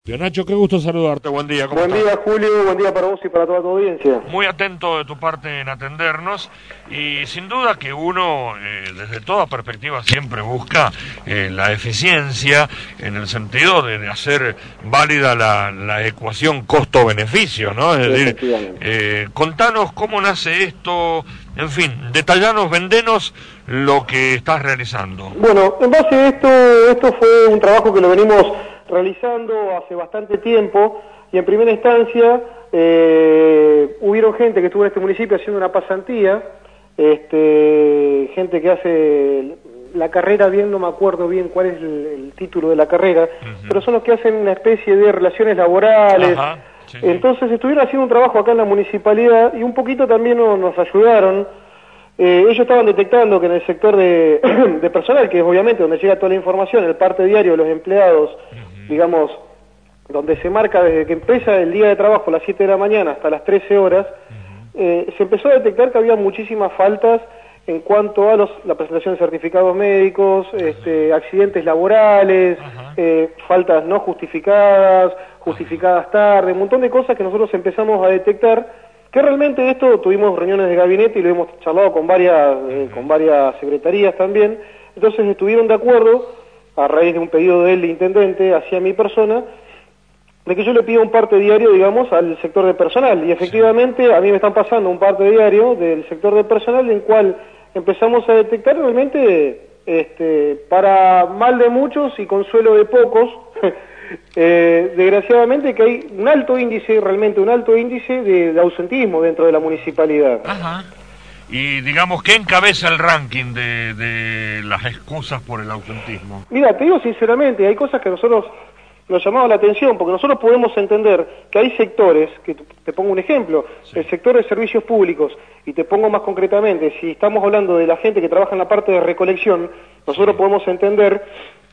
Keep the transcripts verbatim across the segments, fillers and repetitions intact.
Nacho, qué gusto saludarte, buen día. ¿Cómo buen estás? día, Julio, buen día para vos y para toda tu audiencia. Muy atento de tu parte en atendernos y sin duda que uno eh, desde toda perspectiva siempre busca eh, la eficiencia en el sentido de, de hacer válida la, la ecuación costo-beneficio, ¿no? Es decir, eh, contanos cómo nace esto, en fin, detallanos, vendenos lo que estás realizando. Bueno, en base a esto, esto fue un trabajo que lo venimos realizando hace bastante tiempo y en primera instancia eh, hubieron gente que estuvo en este municipio haciendo una pasantía, este, gente que hace la carrera, bien no me acuerdo bien cuál es el, el título de la carrera, uh-huh. pero son los que hacen una especie de relaciones laborales. Ajá, sí, entonces sí. estuvieron haciendo un trabajo acá en la municipalidad y un poquito también nos, nos ayudaron. Eh, ellos estaban detectando que en el sector de, de personal, que es obviamente donde llega toda la información, el parte diario de los empleados, uh-huh. digamos, donde se marca desde que empieza el día de trabajo a las siete de la mañana hasta las trece horas, uh-huh. eh, se empezó a detectar que había muchísimas faltas en cuanto a los, la presentación de certificados médicos, uh-huh. este, accidentes laborales, uh-huh. eh, faltas no justificadas, justificadas uh-huh. tarde, un montón de cosas que nosotros empezamos a detectar. Que realmente esto tuvimos reuniones de gabinete y lo hemos charlado con varias eh, con varias secretarías también, entonces estuvieron de acuerdo, a raíz de un pedido del intendente hacia mi persona, de que yo le pida un parte diario, digamos, al sector de personal, y efectivamente a mí me están pasando un parte diario del sector de personal, en el cual empezamos a detectar realmente, este, para mal de muchos y consuelo de pocos, Eh, desgraciadamente que hay un alto índice, realmente un alto índice de, de ausentismo dentro de la municipalidad. Ajá. Y digamos, ¿qué encabeza el ranking de, de las excusas por el ausentismo? Mira, te digo sinceramente, hay cosas que a nosotros nos llamaba la atención, porque nosotros podemos entender que hay sectores, que te pongo un ejemplo, sí. el sector de servicios públicos, y te pongo más concretamente, si estamos hablando de la gente que trabaja en la parte de recolección, nosotros sí. podemos entender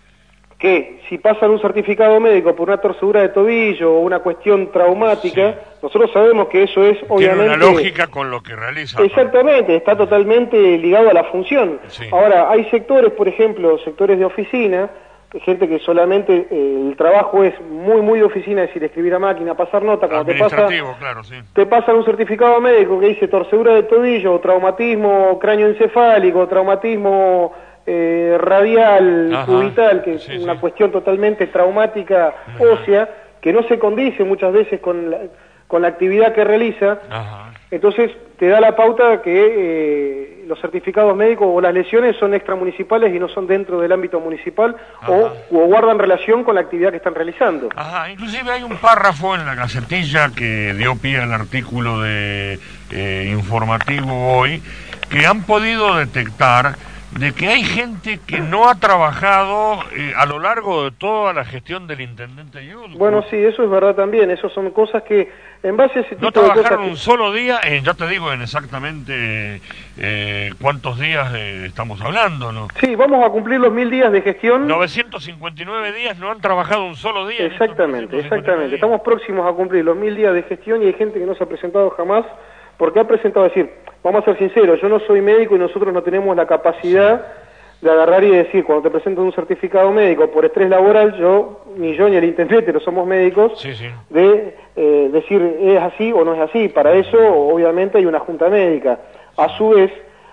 que si pasan un certificado médico por una torcedura de tobillo o una cuestión traumática, sí. nosotros sabemos que eso es obviamente... Tiene una lógica con lo que realiza. Exactamente, está totalmente ligado a la función. Sí. Ahora, hay sectores, por ejemplo, sectores de oficina, gente que solamente eh, el trabajo es muy, muy de oficina, es decir, escribir a máquina, pasar nota, cuando te pasa, claro, sí. te pasan un certificado médico que dice torcedura de tobillo, o traumatismo cráneoencefálico, o traumatismo... Eh, radial, Ajá, cubital, que sí, es una sí. cuestión totalmente traumática Ajá. ósea, que no se condice muchas veces con la, con la actividad que realiza, Ajá. entonces te da la pauta que eh, los certificados médicos o las lesiones son extramunicipales y no son dentro del ámbito municipal o, o guardan relación con la actividad que están realizando. Ajá, inclusive hay un párrafo en la Gacetilla que dio pie al artículo de eh, informativo hoy, que han podido detectar de que hay gente que no ha trabajado eh, a lo largo de toda la gestión del intendente Yulco. Bueno, sí, eso es verdad también, eso son cosas que, en base a ese tipo no de cosas... No trabajaron que... un solo día, eh, ya te digo en exactamente eh, cuántos días eh, estamos hablando, ¿no? Sí, vamos a cumplir los mil días de gestión. novecientos cincuenta y nueve días, no han trabajado un solo día. Exactamente, exactamente, días. Estamos próximos a cumplir los mil días de gestión y hay gente que no se ha presentado jamás, porque ha presentado, es decir, vamos a ser sinceros, yo no soy médico y nosotros no tenemos la capacidad sí. de agarrar y decir, cuando te presentan un certificado médico por estrés laboral, yo, ni yo ni el intendente, no somos médicos, sí, sí. de eh, decir es así o no es así. Para eso, obviamente, hay una junta médica. A su vez,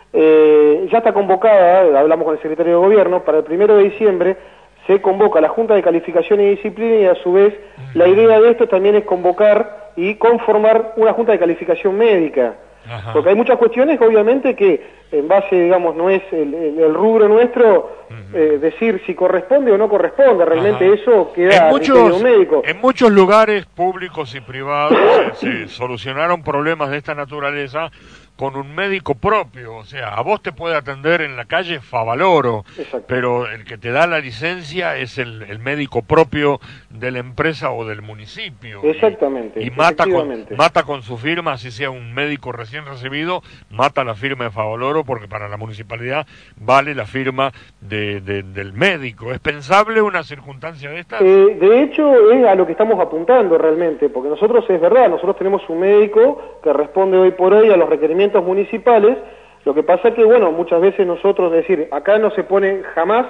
eh, ya está convocada, hablamos con el secretario de Gobierno, para el primero de diciembre, se convoca la Junta de Calificación y Disciplina y a su vez la idea de esto también es convocar y conformar una Junta de Calificación Médica. Ajá. Porque hay muchas cuestiones que obviamente que en base, digamos, no es el, el, el rubro nuestro uh-huh. eh, decir si corresponde o no corresponde, realmente Ajá. eso queda en muchos, en un médico. En muchos lugares públicos y privados se solucionaron problemas de esta naturaleza con un médico propio, o sea, a vos te puede atender en la calle Favaloro, Exacto. pero el que te da la licencia es el, el médico propio de la empresa o del municipio. Exactamente. Y, y mata, con, mata con su firma, así sea un médico recién recibido, mata la firma de Favaloro porque para la municipalidad vale la firma de, de, del médico. ¿Es pensable una circunstancia de esta? Eh, de hecho, es a lo que estamos apuntando realmente, porque nosotros, es verdad, nosotros tenemos un médico que responde hoy por hoy a los requerimientos municipales. Lo que pasa es que, bueno, muchas veces nosotros, es decir, acá no se pone jamás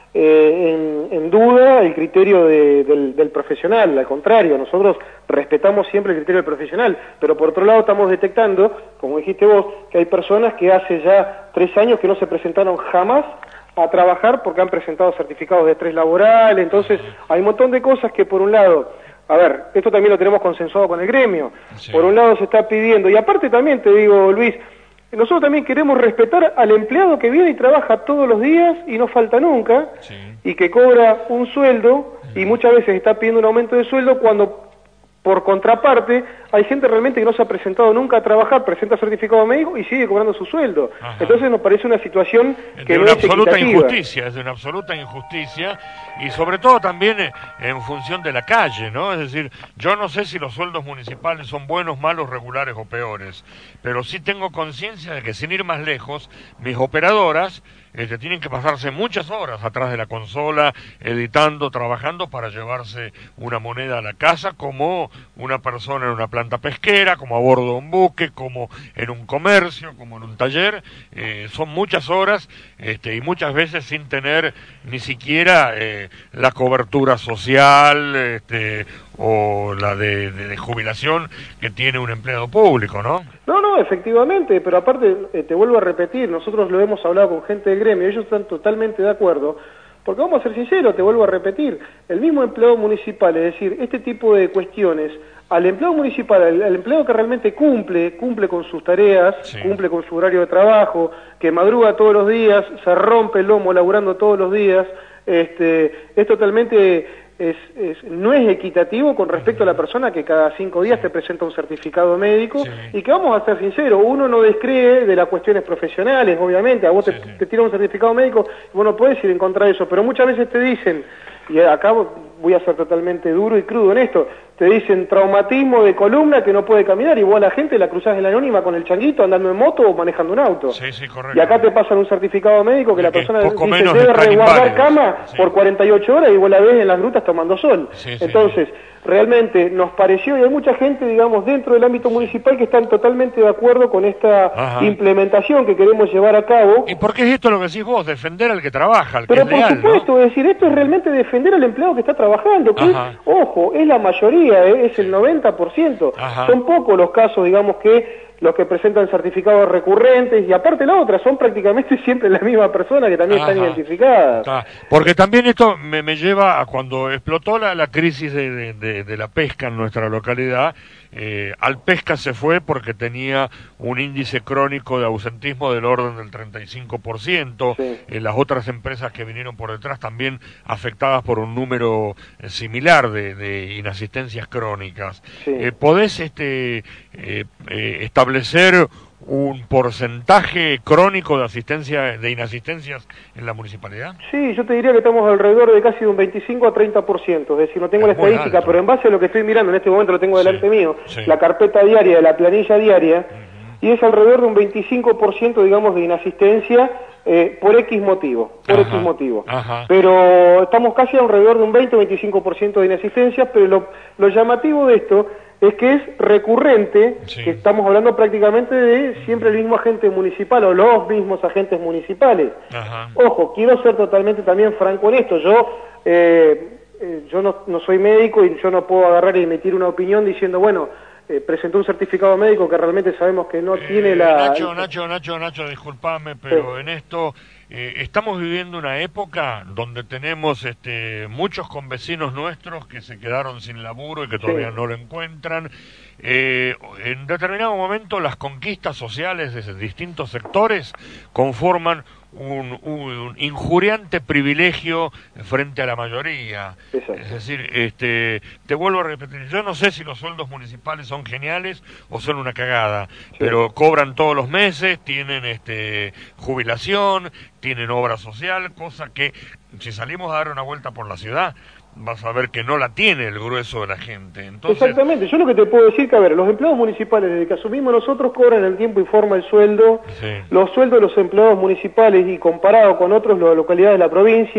eh, en, en duda el criterio de, del, del profesional. Al contrario, nosotros respetamos siempre el criterio del profesional, pero por otro lado estamos detectando, como dijiste vos, que hay personas que hace ya tres años que no se presentaron jamás a trabajar porque han presentado certificados de estrés laboral. Entonces hay un montón de cosas que por un lado, a ver, esto también lo tenemos consensuado con el gremio, sí. Por un lado se está pidiendo, y aparte también te digo, Luis, nosotros también queremos respetar al empleado que viene y trabaja todos los días y no falta nunca, sí. Y que cobra un sueldo y muchas veces está pidiendo un aumento de sueldo cuando por contraparte hay gente realmente que no se ha presentado nunca a trabajar, presenta certificado médico y sigue cobrando su sueldo. Ajá. Entonces nos parece una situación que de no una es absoluta equitativa. injusticia, es de una absoluta injusticia, y sobre todo también en función de la calle, ¿no? Es decir, yo no sé si los sueldos municipales son buenos, malos, regulares o peores, pero sí tengo conciencia de que, sin ir más lejos, mis operadoras Este, tienen que pasarse muchas horas atrás de la consola, editando, trabajando para llevarse una moneda a la casa, como una persona en una planta pesquera, como a bordo de un buque, como en un comercio, como en un taller. Eh, son muchas horas este, y muchas veces sin tener ni siquiera eh, la cobertura social este, o la de, de, de jubilación que tiene un empleado público, ¿no? No, no, efectivamente, pero aparte, eh, te vuelvo a repetir, nosotros lo hemos hablado con gente del gremio, ellos están totalmente de acuerdo, porque vamos a ser sinceros, te vuelvo a repetir, el mismo empleado municipal, es decir, este tipo de cuestiones, al empleado municipal, al, al empleado que realmente cumple, cumple con sus tareas, sí. Cumple con su horario de trabajo, que madruga todos los días, se rompe el lomo laburando todos los días, este, es totalmente... Es, es, no es equitativo con respecto a la persona que cada cinco días te presenta un certificado médico, sí. Y que vamos a ser sinceros, uno no descree de las cuestiones profesionales, obviamente, a vos sí, te, sí. te tiran un certificado médico y vos no podés ir en contra de eso, pero muchas veces te dicen, y acá voy a ser totalmente duro y crudo en esto, te dicen traumatismo de columna que no puede caminar, y vos a la gente la cruzás en la anónima con el changuito andando en moto o manejando un auto. Sí, sí, correcto. Y acá te pasan un certificado médico que, que la persona dice debe resguardar cama sí. por cuarenta y ocho horas y vos la ves en las grutas tomando sol. Sí, sí, Entonces, sí. realmente nos pareció, y hay mucha gente, digamos, dentro del ámbito municipal que están totalmente de acuerdo con esta Ajá. implementación que queremos llevar a cabo. ¿Y por qué es esto lo que decís vos? Defender al que trabaja, al que Pero es por leal, supuesto, ¿no? es decir, esto es realmente defender al empleado que está trabajando, que es, ojo, es la mayoría, ¿eh? Es el noventa por ciento. Ajá. Son pocos los casos, digamos, que los que presentan certificados recurrentes, y aparte la otra, son prácticamente siempre la misma persona que también Ajá. están identificadas. Ah, porque también esto me, me lleva a cuando explotó la, la crisis de, de, de, de la pesca en nuestra localidad. Eh, Alpesca se fue porque tenía un índice crónico de ausentismo del orden del treinta y cinco por ciento, sí. eh, las otras empresas que vinieron por detrás también afectadas por un número eh, similar de, de inasistencias crónicas. Sí. Eh, ¿Podés este, eh, eh, establecer un porcentaje crónico de asistencia, de inasistencias en la municipalidad? Sí, yo te diría que estamos alrededor de casi un veinticinco a treinta por ciento, es decir, no tengo es la estadística, pero en base a lo que estoy mirando, en este momento lo tengo delante sí, mío, sí. La carpeta diaria, la planilla diaria, uh-huh. Y es alrededor de un veinticinco por ciento, digamos, de inasistencia eh, por X motivo, por Ajá. X motivo. Ajá. Pero estamos casi alrededor de un veinte o veinticinco por ciento de inasistencias, pero lo, lo llamativo de esto es que es recurrente, sí. Que estamos hablando prácticamente de siempre el mismo agente municipal o los mismos agentes municipales. Ajá. Ojo, quiero ser totalmente también franco en esto, yo eh, eh, yo no, no soy médico y yo no puedo agarrar y emitir una opinión diciendo, bueno, eh, presentó un certificado médico que realmente sabemos que no eh, tiene la... Nacho, Nacho, Nacho, Nacho, disculpame, pero sí. En esto... Eh, estamos viviendo una época donde tenemos este, muchos convecinos nuestros que se quedaron sin laburo y que todavía sí. No lo encuentran. Eh, en determinado momento las conquistas sociales de distintos sectores conforman un, un injuriante privilegio frente a la mayoría. Exacto. Es decir, este, te vuelvo a repetir, yo no sé si los sueldos municipales son geniales o son una cagada, sí. Pero cobran todos los meses, tienen este, jubilación, tienen obra social, cosa que si salimos a dar una vuelta por la ciudad vas a ver que no la tiene el grueso de la gente. Entonces... Exactamente, yo lo que te puedo decir que, a ver, los empleados municipales, desde que asumimos nosotros, cobran el tiempo y forma el sueldo, sí. Los sueldos de los empleados municipales y comparado con otros las localidades de la provincia,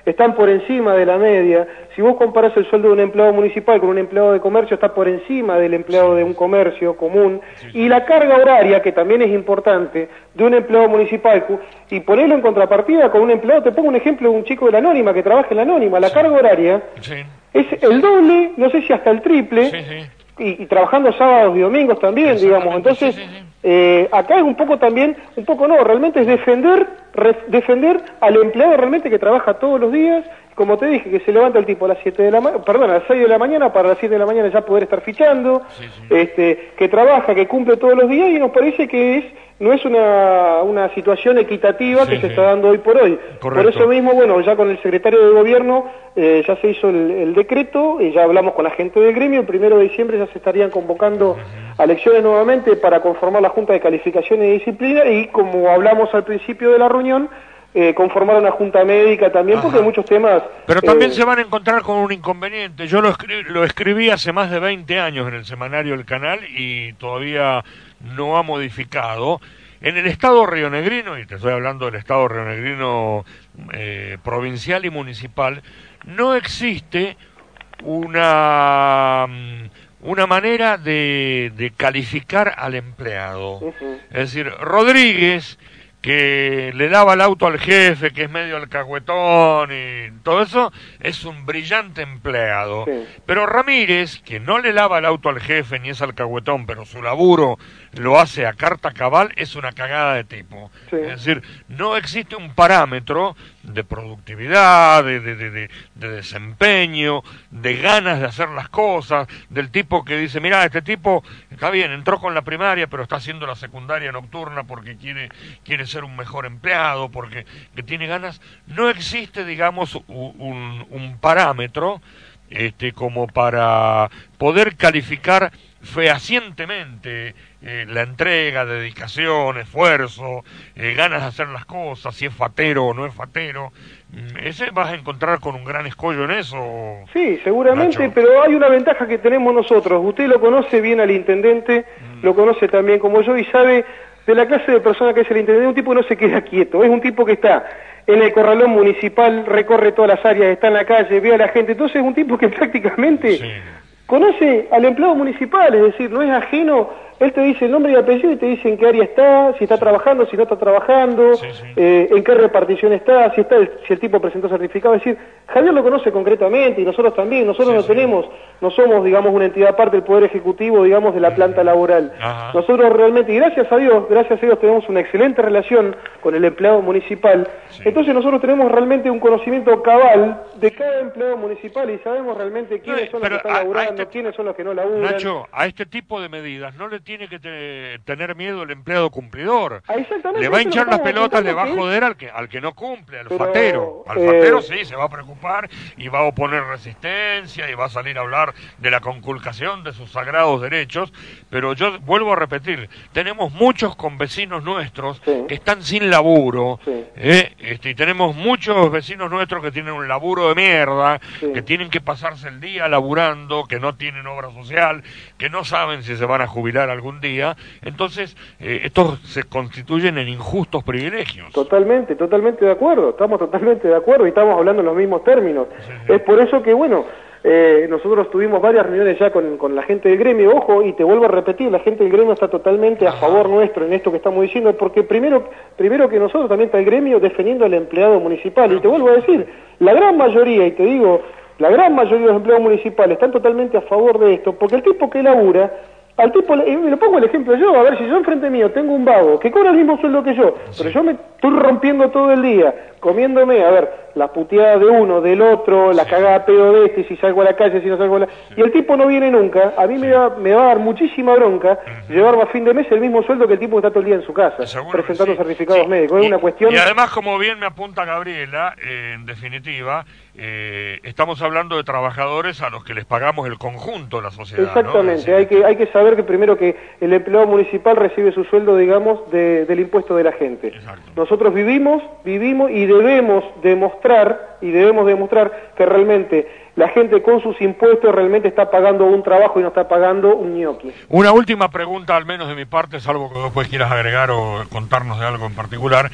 están por encima de la media. Si vos comparás el sueldo de un empleado municipal con un empleado de comercio, está por encima del empleado de un comercio común. Y la carga horaria, que también es importante, de un empleado municipal, y ponerlo en contrapartida con un empleado, te pongo un ejemplo de un chico de la Anónima que trabaja en la Anónima, la carga horaria sí. es el doble, no sé si hasta el triple, sí, sí. Y, y trabajando sábados y domingos también, digamos. Entonces, sí, sí, sí. Eh, acá es un poco también, un poco no, realmente es defender, re, defender al empleado realmente que trabaja todos los días, como te dije, que se levanta el tipo a las siete de la mañana, perdón, a las seis de la mañana para las siete de la mañana ya poder estar fichando, sí, sí. este, que trabaja, que cumple todos los días, y nos parece que es no es una, una situación equitativa sí, que sí. se está dando hoy por hoy. Correcto. Por eso mismo, bueno, ya con el secretario de Gobierno eh, ya se hizo el, el decreto, y ya hablamos con la gente del gremio, el primero de diciembre ya se estarían convocando uh-huh. a elecciones nuevamente para conformar la Junta de Calificación y Disciplina, y como hablamos al principio de la reunión, eh, conformar una Junta Médica también, Ajá. porque hay muchos temas... Pero también eh, se van a encontrar con un inconveniente. Yo lo, escri lo escribí hace más de veinte años en el semanario El Canal y todavía no ha modificado. En el Estado rionegrino, y te estoy hablando del Estado rionegrino eh, provincial y municipal, no existe una, una manera de, de calificar al empleado. Uh-huh. Es decir, Rodríguez, que le daba el auto al jefe, que es medio alcahuetón y todo eso, es un brillante empleado. Sí. Pero Ramírez, que no le lava el auto al jefe ni es alcahuetón, pero su laburo lo hace a carta cabal, es una cagada de tipo. Sí. Es decir, no existe un parámetro de productividad, de, de, de, de desempeño, de ganas de hacer las cosas, del tipo que dice, mira, este tipo está bien, entró con la primaria, pero está haciendo la secundaria nocturna porque quiere, quiere ser un mejor empleado, porque que tiene ganas. No existe, digamos, un, un parámetro este, como para poder calificar fehacientemente eh, la entrega, dedicación, esfuerzo, eh, ganas de hacer las cosas, si es fatero o no es fatero. ¿Ese vas a encontrar con un gran escollo en eso? Sí, seguramente, Nacho? Pero hay una ventaja que tenemos nosotros. Usted lo conoce bien al intendente, mm. lo conoce también como yo y sabe de la clase de persona que es el intendente. Un tipo que no se queda quieto, es un tipo que está en el corralón municipal, recorre todas las áreas, está en la calle, ve a la gente. Entonces es un tipo que prácticamente... Sí. conoce al empleado municipal, es decir, no es ajeno, él te dice el nombre y apellido y te dice en qué área está, si está trabajando, si no está trabajando, sí, sí. Eh, en qué repartición está, si está el, si el tipo presentó certificado, es decir, Javier lo conoce concretamente y nosotros también, nosotros sí, no sí. tenemos, no somos, digamos, una entidad aparte del Poder Ejecutivo, digamos, de la planta laboral. Ajá. Nosotros realmente, y gracias a Dios, gracias a Dios tenemos una excelente relación con el empleado municipal, sí. entonces nosotros tenemos realmente un conocimiento cabal de cada empleado municipal y sabemos realmente quiénes son los que están laburando, quiénes son los que no laburan. Nacho, a este tipo de medidas no le tiene que te, tener miedo el empleado cumplidor. Ah, le va a hinchar las pelotas, le va a joder al que al que no cumple, al pero, fatero. Al eh... fatero sí, se va a preocupar y va a oponer resistencia y va a salir a hablar de la conculcación de sus sagrados derechos, pero yo vuelvo a repetir, tenemos muchos convecinos nuestros sí. que están sin laburo, sí. eh, este, y tenemos muchos vecinos nuestros que tienen un laburo de mierda, sí. que tienen que pasarse el día laburando, que no tienen obra social, que no saben si se van a jubilar algún día. Entonces, eh, estos se constituyen en injustos privilegios. Totalmente, totalmente de acuerdo, estamos totalmente de acuerdo y estamos hablando en los mismos términos. Sí, sí. Es por eso que, bueno, eh, nosotros tuvimos varias reuniones ya con, con la gente del gremio, ojo, y te vuelvo a repetir, la gente del gremio está totalmente Ajá. a favor nuestro en esto que estamos diciendo, porque primero, primero que nosotros también está el gremio defendiendo al empleado municipal, Pero, y te vuelvo a decir, la gran mayoría, y te digo, la gran mayoría de los empleados municipales están totalmente a favor de esto, porque el tipo que labura, al tipo, y me lo pongo el ejemplo yo, a ver, si yo enfrente mío tengo un vago que cobra el mismo sueldo que yo, sí. pero yo me estoy rompiendo todo el día, comiéndome, a ver, la puteada de uno, del otro, la sí. cagada a pedo de este, si salgo a la calle, si no salgo a la... Sí. Y el tipo no viene nunca, a mí sí. me, va, me va a dar muchísima bronca uh-huh. llevarme a fin de mes el mismo sueldo que el tipo que está todo el día en su casa, Seguro presentando sí. certificados sí. médicos, es y, una cuestión... Y además, como bien me apunta Gabriela, eh, en definitiva, eh, estamos hablando de trabajadores a los que les pagamos el conjunto de la sociedad. Exactamente, ¿no? hay que hay que saber que primero que el empleado municipal recibe su sueldo, digamos, de, del impuesto de la gente. Exacto. Nosotros vivimos, vivimos y debemos demostrar, y debemos demostrar que realmente la gente con sus impuestos realmente está pagando un trabajo y no está pagando un ñoqui. Una última pregunta, al menos de mi parte, salvo que después quieras agregar o contarnos de algo en particular.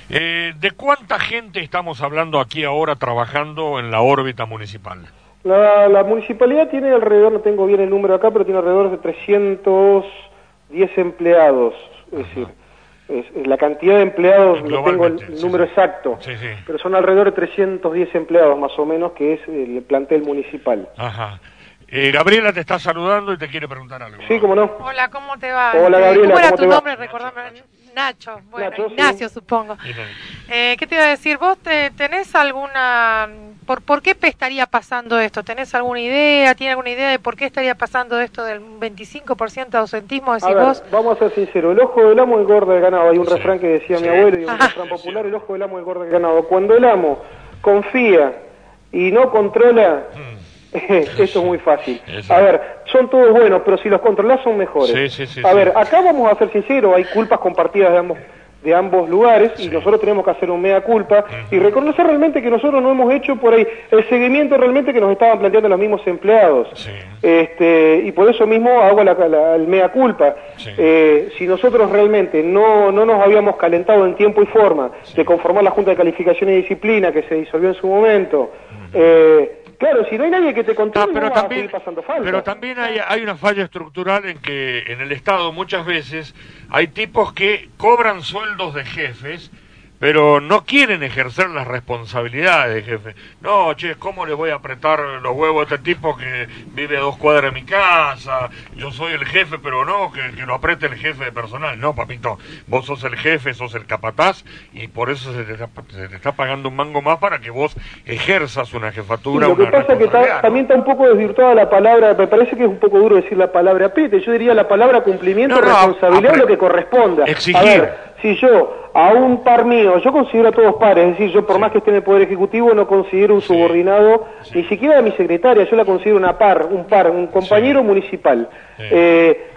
Eh, ¿De cuánta gente estamos hablando aquí ahora trabajando en la órbita municipal? La, la municipalidad tiene alrededor, no tengo bien el número acá, pero tiene alrededor de trescientos diez empleados, es Ajá. decir, es, es la cantidad de empleados, no tengo el sí, número sí. exacto, sí, sí. pero son alrededor de trescientos diez empleados más o menos, que es el plantel municipal. Ajá. Eh, Gabriela te está saludando y te quiere preguntar algo. Sí, cómo no. Hola, ¿cómo te va? Hola, Gabriela, ¿Cómo era ¿cómo tu te nombre? Va? Recordame. Nacho. Bueno, Nacho, Ignacio, sí. supongo. Eh, ¿Qué te iba a decir? ¿Vos te, tenés alguna... Por, ¿Por qué estaría pasando esto? ¿Tenés alguna idea? ¿Tiene alguna idea de por qué estaría pasando esto del veinticinco por ciento de ausentismo? Decís a ver, vos. Vamos a ser sinceros. El ojo del amo engorda el ganado. Hay un sí. refrán que decía sí. mi abuelo y un Ajá. refrán popular. El ojo del amo engorda el ganado. Cuando el amo confía y no controla... Mm. Esto es muy fácil. A ver, son todos buenos, pero si los controlas son mejores. Sí, sí, sí, a sí. ver, acá vamos a ser sinceros, hay culpas compartidas de ambos, de ambos lugares sí. y nosotros tenemos que hacer un mea culpa uh-huh. y reconocer realmente que nosotros no hemos hecho por ahí el seguimiento realmente que nos estaban planteando los mismos empleados. Sí. Este, y por eso mismo hago la, la, el mea culpa. Sí. Eh, si nosotros realmente no, no nos habíamos calentado en tiempo y forma sí. de conformar la Junta de Calificación y Disciplina que se disolvió en su momento, uh-huh. eh, claro, si no hay nadie que te controle, ah, pero no también, vas a seguir pasando falta. Pero también hay, hay una falla estructural en que en el Estado muchas veces hay tipos que cobran sueldos de jefes, pero no quieren ejercer las responsabilidades de jefe. No, che, ¿cómo le voy a apretar los huevos a este tipo que vive a dos cuadras de mi casa? Yo soy el jefe, pero no, que, que lo apriete el jefe de personal. No, papito, vos sos el jefe, sos el capataz, y por eso se te está, se te está pagando un mango más para que vos ejerzas una jefatura. Sí, lo que una pasa es que ta, ¿no? también está un poco desvirtuada la palabra, me parece que es un poco duro decir la palabra apriete, yo diría la palabra cumplimiento, no, no, responsabilidad, apre- lo que corresponda. Exigir. A ver, si yo, a un par mío, yo considero a todos pares, es decir, yo por sí. más que esté en el Poder Ejecutivo no considero un sí. subordinado, sí. ni siquiera a mi secretaria, yo la considero una par, un par, un compañero sí. municipal. Sí. Eh,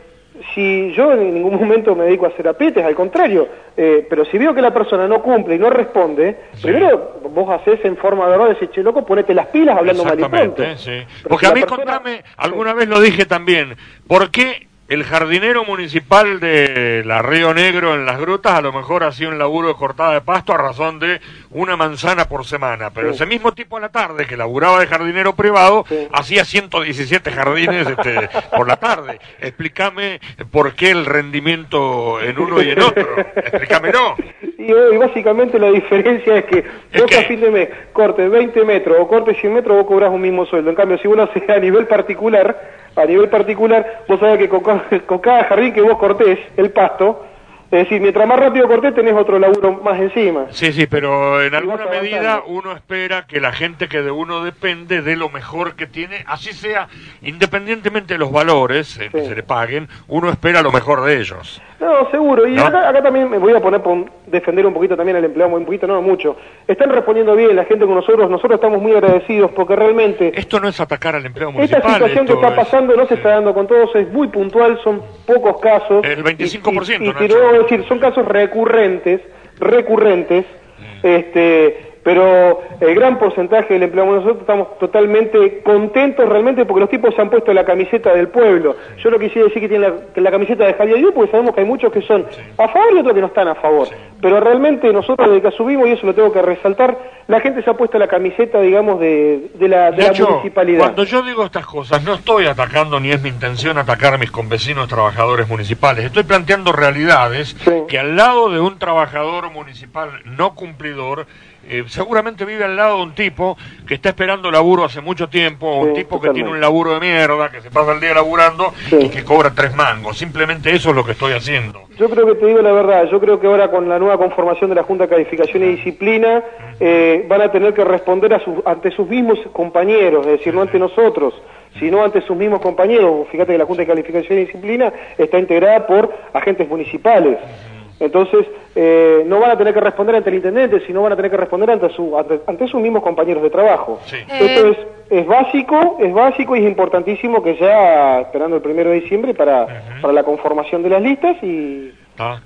si yo en ningún momento me dedico a hacer aprietes, al contrario, eh, pero si veo que la persona no cumple y no responde, sí. primero vos hacés en forma de verdad, decís, che, loco, ponete las pilas hablando mal y pronto. Sí. Porque si a mí, persona... contame, alguna vez lo dije también, ¿por qué el jardinero municipal de la Río Negro en las Grutas a lo mejor hacía un laburo de cortada de pasto a razón de una manzana por semana, pero sí. ese mismo tipo a la tarde que laburaba de jardinero privado sí. hacía ciento diecisiete jardines este, por la tarde? Explícame por qué el rendimiento en uno y en otro, explícamelo. Y, y básicamente la diferencia es que ¿Es vos que? a fin de mes cortes veinte metros o cortes cien metros, vos cobrás un mismo sueldo. En cambio, si vos lo haces a nivel particular, a nivel particular, vos sabés que con, con cada jardín que vos cortés el pasto, es decir, mientras más rápido cortés tenés otro laburo más encima. Sí, sí, pero en alguna medida uno espera que la gente que de uno depende dé lo mejor que tiene, así sea, independientemente de los valores eh, sí. que se le paguen, uno espera lo mejor de ellos. No, seguro, y ¿No? acá, acá también me voy a poner por defender un poquito también al empleado, un poquito, no mucho. Están respondiendo bien la gente con nosotros, nosotros estamos muy agradecidos porque realmente... Esto no es atacar al empleado municipal. Esta situación que está es, pasando no se sí. está dando con todos, es muy puntual, son pocos casos. El veinticinco por ciento, Y, y, y quiero decir, son casos recurrentes, recurrentes, mm. este... pero el gran porcentaje del empleado, nosotros estamos totalmente contentos realmente porque los tipos se han puesto la camiseta del pueblo. Sí. Yo no quisiera decir que tienen la, que la camiseta de Javier Dios, porque sabemos que hay muchos que son sí. a favor y otros que no están a favor. Sí. Pero realmente nosotros desde que asumimos, y eso lo tengo que resaltar, la gente se ha puesto la camiseta, digamos, de, de, la, de, de hecho, la municipalidad. Cuando yo digo estas cosas, no estoy atacando ni es mi intención atacar a mis convecinos trabajadores municipales. Estoy planteando realidades sí. que al lado de un trabajador municipal no cumplidor, Eh, seguramente vive al lado de un tipo que está esperando laburo hace mucho tiempo, o un sí, tipo totalmente. que tiene un laburo de mierda, que se pasa el día laburando sí. y que cobra tres mangos. Simplemente eso es lo que estoy haciendo. Yo creo que te digo la verdad, yo creo que ahora con la nueva conformación de la Junta de Calificación y Disciplina eh, van a tener que responder a sus, ante sus mismos compañeros, es decir, no ante nosotros, sino ante sus mismos compañeros. Fíjate que la Junta de Calificación y Disciplina está integrada por agentes municipales. Entonces, eh, no van a tener que responder ante el intendente, sino van a tener que responder ante, su, ante, ante sus mismos compañeros de trabajo. Sí. Esto es, es básico, es básico y es importantísimo que ya, esperando el primero de diciembre, para, uh-huh. para la conformación de las listas y... Ah.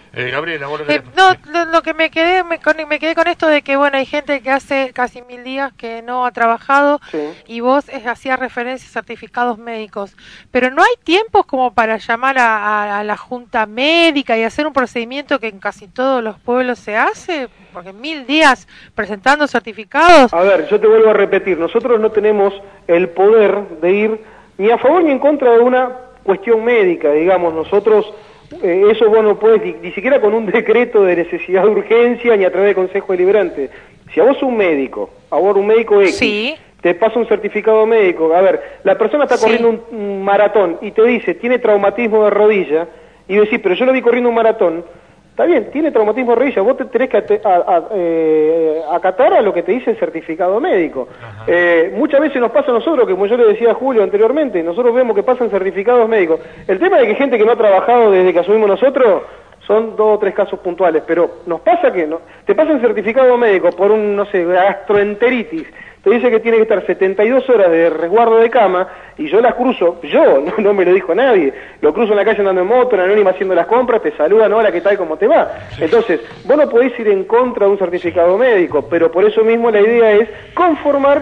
Eh, Gabriela, ¿vos eh, no, lo, lo que me quedé me, con, me quedé con esto de que, bueno, hay gente que hace casi mil días que no ha trabajado, sí. Y vos es, hacías referencia a certificados médicos, pero no hay tiempos como para llamar a, a, a la junta médica y hacer un procedimiento que en casi todos los pueblos se hace, porque mil días presentando certificados. A ver, yo te vuelvo a repetir, nosotros no tenemos el poder de ir ni a favor ni en contra de una cuestión médica, digamos, nosotros... Eh, eso vos no podés, ni, ni siquiera con un decreto de necesidad de urgencia, ni a través del Consejo Deliberante. Si a vos un médico, a vos un médico X, sí. Te pasa un certificado médico, a ver, la persona está sí. corriendo un, un maratón y te dice, tiene traumatismo de rodilla, y vos decís, pero yo lo vi corriendo un maratón, está bien, tiene traumatismo de rodilla, vos te tenés que a, a, a, eh, acatar a lo que te dice el certificado médico. Eh, muchas veces nos pasa a nosotros, que como yo le decía a Julio anteriormente, nosotros vemos que pasan certificados médicos. El tema de que gente que no ha trabajado desde que asumimos nosotros, son dos o tres casos puntuales, pero nos pasa que no, te pasan certificado médico por un, no sé, gastroenteritis, te dice que tiene que estar setenta y dos horas de resguardo de cama, y yo las cruzo, yo, no, no me lo dijo nadie, lo cruzo en la calle andando en moto, en anónima haciendo las compras, te saludan, hola, ¿qué tal, cómo te va? Sí. Entonces, vos no podés ir en contra de un certificado médico, pero por eso mismo la idea es conformar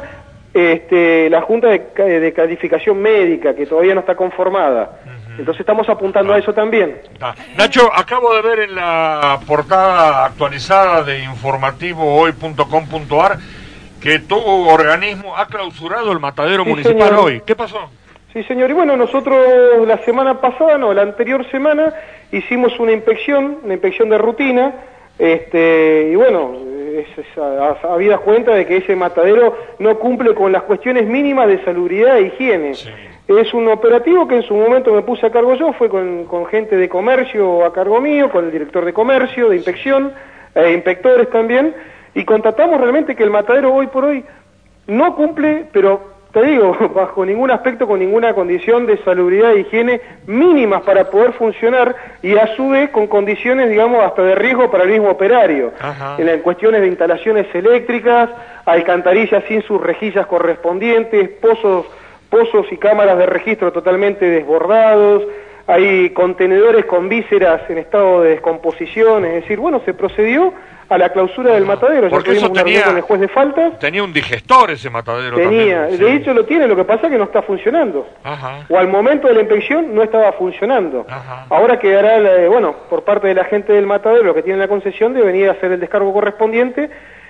este, la Junta de, de Calificación Médica, que todavía no está conformada. Entonces estamos apuntando ah. a eso también. Ah. Nacho, acabo de ver en la portada actualizada de informativo hoy punto com punto ar que tu organismo ha clausurado el matadero sí, municipal señor. Hoy. ¿Qué pasó? Sí, señor. Y bueno, nosotros la semana pasada, no, la anterior semana, hicimos una inspección, una inspección de rutina, este, y bueno, es, es, a, habida cuenta de que ese matadero no cumple con las cuestiones mínimas de salubridad e higiene. Sí. Es un operativo que en su momento me puse a cargo yo, fue con, con gente de comercio a cargo mío, con el director de comercio, de inspección, eh, inspectores también, y constatamos realmente que el matadero hoy por hoy no cumple, pero te digo, bajo ningún aspecto, con ninguna condición de salubridad e higiene mínimas para poder funcionar, y a su vez con condiciones, digamos, hasta de riesgo para el mismo operario. Ajá. En, en cuestiones de instalaciones eléctricas, alcantarillas sin sus rejillas correspondientes, pozos pozos y cámaras de registro totalmente desbordados, hay contenedores con vísceras en estado de descomposición, es decir, bueno, se procedió a la clausura del matadero, ya tuvimos una reunión con el juez de faltas. Tenía un digestor ese matadero tenía, también. De sí. hecho lo tiene, lo que pasa es que no está funcionando. Ajá. O al momento de la inspección no estaba funcionando. Ajá. Ahora quedará, la, bueno, por parte de la gente del matadero, lo que tiene la concesión, de venir a hacer el descargo correspondiente.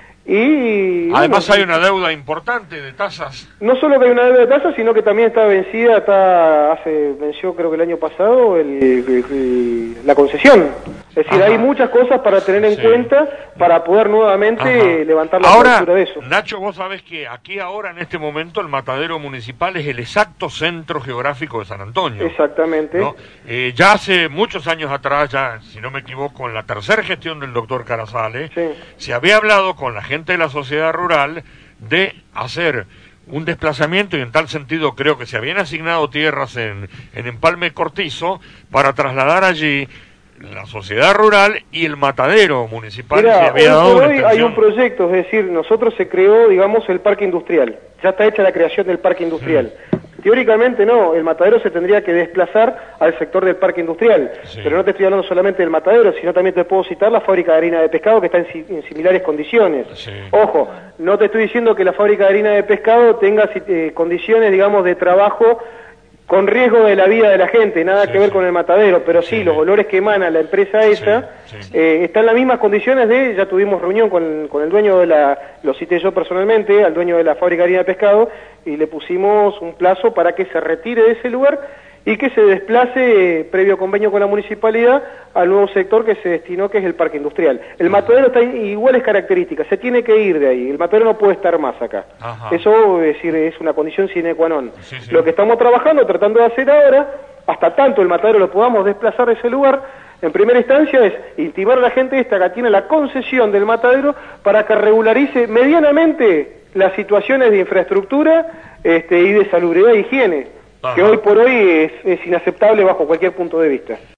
Y además bueno, hay una deuda importante de tasas. No solo que hay una deuda de tasas, sino que también está vencida, está hace venció creo que el año pasado el, el, el, la concesión. Es decir, Ajá. hay muchas cosas para tener en sí. cuenta para poder nuevamente Ajá. levantar la clausura de eso. Nacho, vos sabés que aquí ahora en este momento el matadero municipal es el exacto centro geográfico de San Antonio. Exactamente. ¿No? Eh, ya hace muchos años atrás, ya si no me equivoco, en la tercera gestión del doctor Carazales, sí. se había hablado con la gente de la sociedad rural de hacer un desplazamiento, y en tal sentido creo que se habían asignado tierras en, en Empalme Cortizo para trasladar allí la sociedad rural y el matadero municipal. Mira, se había dado hoy hay un proyecto, es decir, nosotros se creó, digamos, el parque industrial, ya está hecha la creación del parque industrial. Sí. Teóricamente no, el matadero se tendría que desplazar al sector del parque industrial, sí. pero no te estoy hablando solamente del matadero, sino también te puedo citar la fábrica de harina de pescado, que está en, en similares condiciones. Sí. Ojo, no te estoy diciendo que la fábrica de harina de pescado tenga eh, condiciones, digamos, de trabajo con riesgo de la vida de la gente, nada sí, que ver sí. con el matadero, pero sí, sí, los olores que emana la empresa esa, sí, sí. Eh, está en las mismas condiciones de, ya tuvimos reunión con, con el dueño de la, lo cité yo personalmente, al dueño de la fábrica de harina de pescado, y le pusimos un plazo para que se retire de ese lugar y que se desplace, eh, previo convenio con la municipalidad, al nuevo sector que se destinó, que es el parque industrial. El matadero está en iguales características, se tiene que ir de ahí, el matadero no puede estar más acá. Ajá. Eso es decir, es una condición sine qua non. Sí, sí. Lo que estamos trabajando, tratando de hacer ahora, hasta tanto el matadero lo podamos desplazar de ese lugar, en primera instancia es intimar a la gente esta que tiene la concesión del matadero para que regularice medianamente las situaciones de infraestructura este, y de salubridad e higiene, Ajá. que hoy por hoy es, es inaceptable bajo cualquier punto de vista.